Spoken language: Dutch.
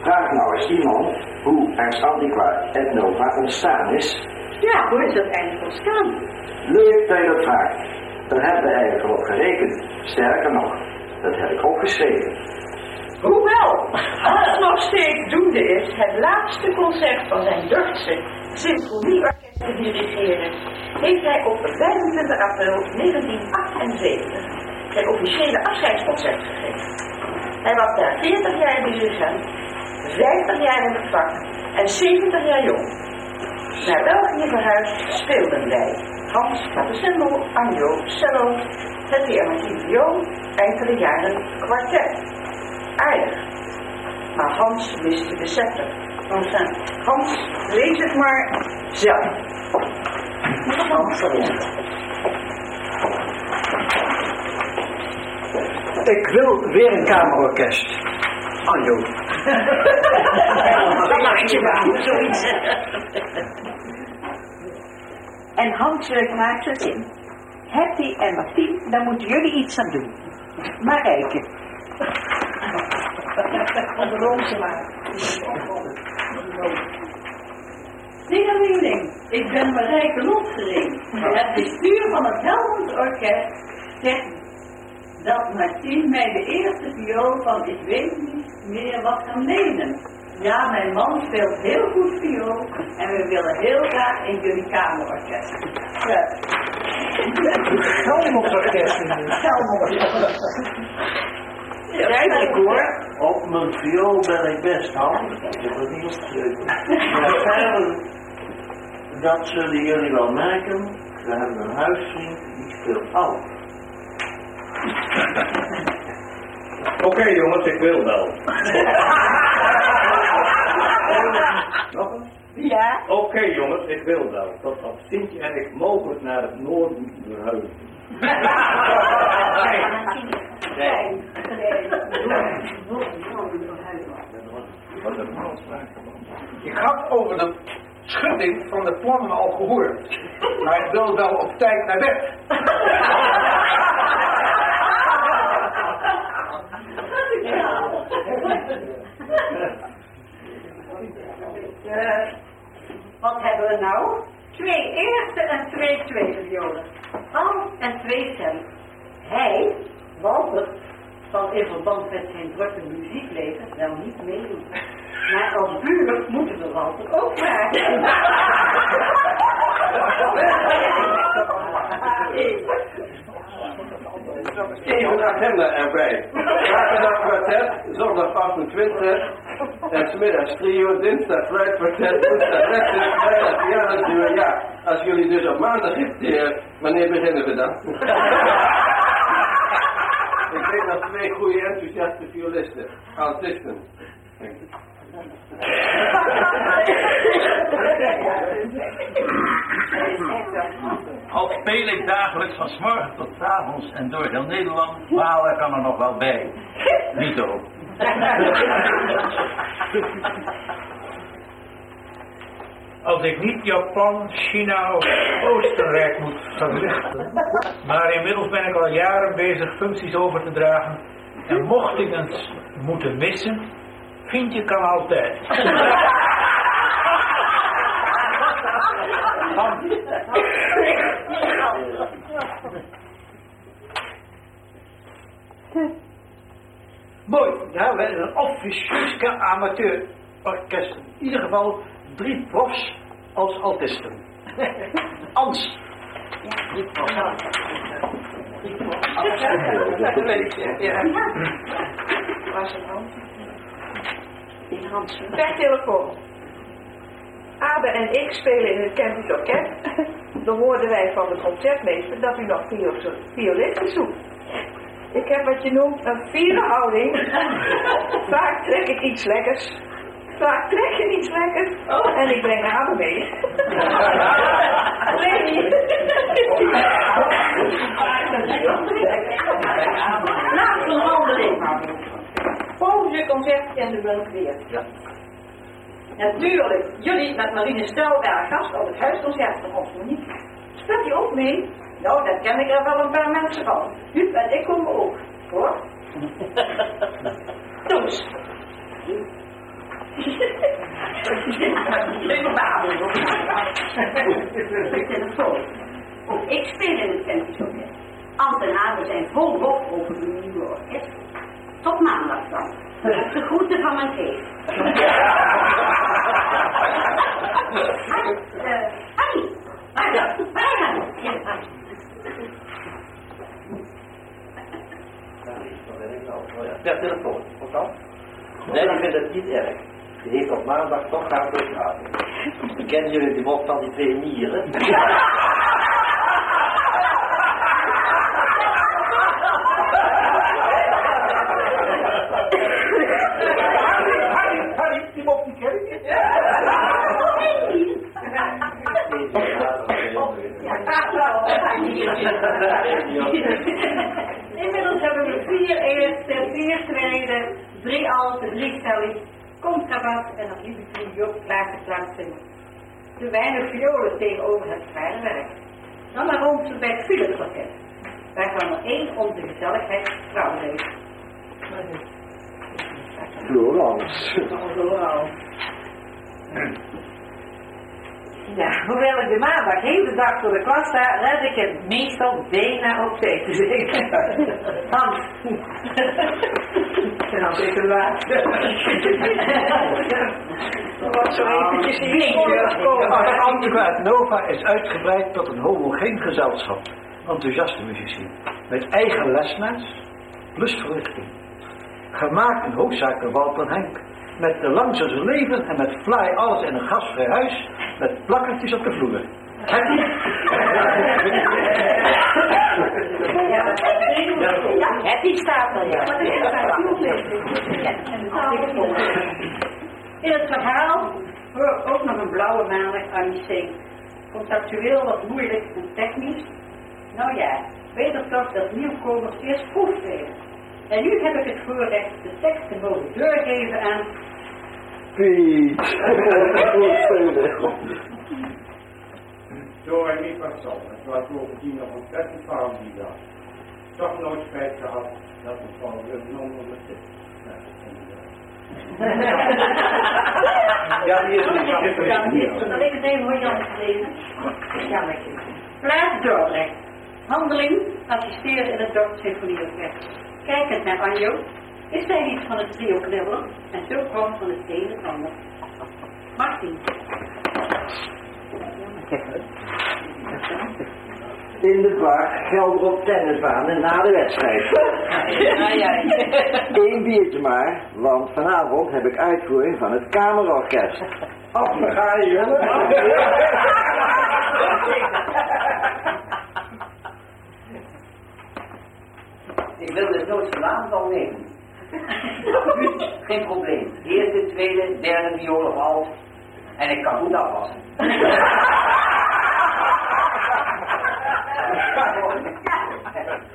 Vraag nou eens iemand hoe Ars Antiqua et Nova ontstaan is. Ja, hoe is dat eigenlijk ontstaan? Leuk dat je dat vraagt. Daar hebben we eigenlijk al op gerekend. Sterker nog, dat heb ik opgeschreven. Hoewel Hans nog steeds doende is het laatste concert van zijn Duitse symfonieorkest te dirigeren, heeft hij op 25 april 1978 zijn officiële afscheidsconcert gegeven. Hij was daar 40 jaar dirigent, 50 jaar in het vak en 70 jaar jong. Naar België verhuisd speelden wij Hans Clavecembalo, Anjo, cello, het Martin viool, enkele jaren kwartet. Aardig. Maar Hans miste de scepter. Hans, lees het maar zelf. Hans, Ik wil weer een kamerorkest. Anjo. zoiets. En Hans maakt het in. Hetty en Martien, daar moeten jullie iets aan doen. Marijke. Onderrondje maar. Dierenleerling, ik ben Marijke Lotgering. Het bestuur van het Helmond Orkest zegt dat Martien mij de eerste viool van ik weet niet meer wat kan lenen. Ja, mijn man speelt heel goed viool en we willen heel graag in jullie kamerorkest. Helmond Orkest. Duidelijk hoor. Op mijn viool ben ik best handig. Ik heb het niet opgeschreven. Maar verder, dat zullen jullie wel merken. We hebben een huisvriend die speelt alt. Oké, jongens, ik wil wel. Nog eens? Ja. Oké, jongens, ik wil wel. Dat als Sintje en ik mogelijk naar het noorden verhuizen. Nee. Ik had over de schutting van de plannen al gehoord. Maar ik wil wel op tijd naar bed. Wat hebben we nou? 2 eerste en 2 tweede violen. Hans en 2 cellen. Hij, Walter, zal in verband met zijn drukke muziekleven wel niet meedoen. Maar als buur moeten we Walter ook vragen. Even agenda erbij. Zaterdag kwartet, zondag 28 en 's middags trio, dinsdag vrijdag kwartet, woensdag rechts, vrijdag pianoduo. Ja, als jullie dus op maandag wanneer beginnen we dan? Ik denk dat 2 goede enthousiaste violisten, altisten. Denk ik. Al speel ik dagelijks van 's morgens tot 's avonds en door heel Nederland, Walen kan er nog wel bij. Niet zo. Als ik niet Japan, China of Oostenrijk moet verlichten, maar inmiddels ben ik al jaren bezig functies over te dragen en mocht ik eens moeten missen, vind je kan altijd. Mooi, ja, we hebben een officieus amateurorkest. In ieder geval 3 profs als altisten. Ans. Ja, 3 profs. Dat weet ik, ja. Waar is het dan? In Hansen. Per telefoon. Abe en ik spelen in het Campus Orkest. Dan hoorden wij van de concertmeester dat u nog violisten zoekt. Ik heb wat je noemt een fiere houding. Vaak trek ik iets lekkers. Vaak trek je iets lekkers. En ik breng Abe mee. Leni. Laat een wandeling. Volgens je concert kenden we het weer. Ja. Natuurlijk, jullie met Marine Stelberg gast op het huisconcert van ons niet. Speelt je ook mee? Nou, daar ken ik er wel een paar mensen van. Huub en ik komen ook, hoor. Dus. Leuke babbelen. De telefoon. Ook ik speel in het Kennisorkest. Ambtenaren zijn vol lof over de nieuwe orkest. Tot maandag dan. De groeten van mijn Kees. Hannie. Waar dan? Ja, Per telefoon, wat dan? Nee, ik vind het niet erg. Die heeft op maandag toch gaan praten. Kennen jullie die mop van die 2 mieren? Harry, die mop die ken ik. Inmiddels hebben we 4 eerste, 4 tweede, 3 alte, 3 stelling, contrabas en nog lieve 3 Joop klaargeklaard zingen. Te weinig violen tegenover het zware werk. Dan maar rond bij het Philips Orkest, waarvan er 1 onze gezelligheid trouw heeft. Florence. Ja, hoewel ik de maandag heel de dag voor de klas sta, red ik het meestal bijna op tijd te zingen. Hans. En dan zeker waar. Dat was zo eventjes in De Antiquaat Nova is uitgebreid tot een homogeen gezelschap. Enthousiaste muzici. Met eigen lesmens plus verlichting. Gemaakt in hoofdzaak door Walter Henk. Met de langste leven en met fly alles in een gasvrij huis. Met plakkertjes op de vloer. Happy? Ja, happy staat er, ja. In het verhaal hoor ook nog een blauwe maandag aan je zingen. Conceptueel wat moeilijk en technisch. Nou ja, weet er toch dat nieuwkomers eerst proefspelen. En nu heb ik het voorrecht de tekst te mogen doorgeven aan Piet. Zo en niet wat zal. Het was bovendien nog ontzettend warm die dag. Toch nooit spijt gehad dat het van een onder zit. Ja, die is niet. Ja, dat ik het even voor Jan gelezen. Ja, lekker. Plaats Dordrecht. Handeling, assisteren in het Dorp Symfonieorkest. Kijkend naar Anjo, is zij iets van het trio knibbelen en zo kwam van het een en ander. Martin. In de park gelden op tennisbanen na de wedstrijd. Ja. 1 biertje maar, want vanavond heb ik uitvoering van het Kamerorkest. Af we gaan, jongen. Ik wil dus nooit zijn aanval nemen. Geen probleem. Eerste, tweede, derde viool of alt. En ik kan goed afwassen.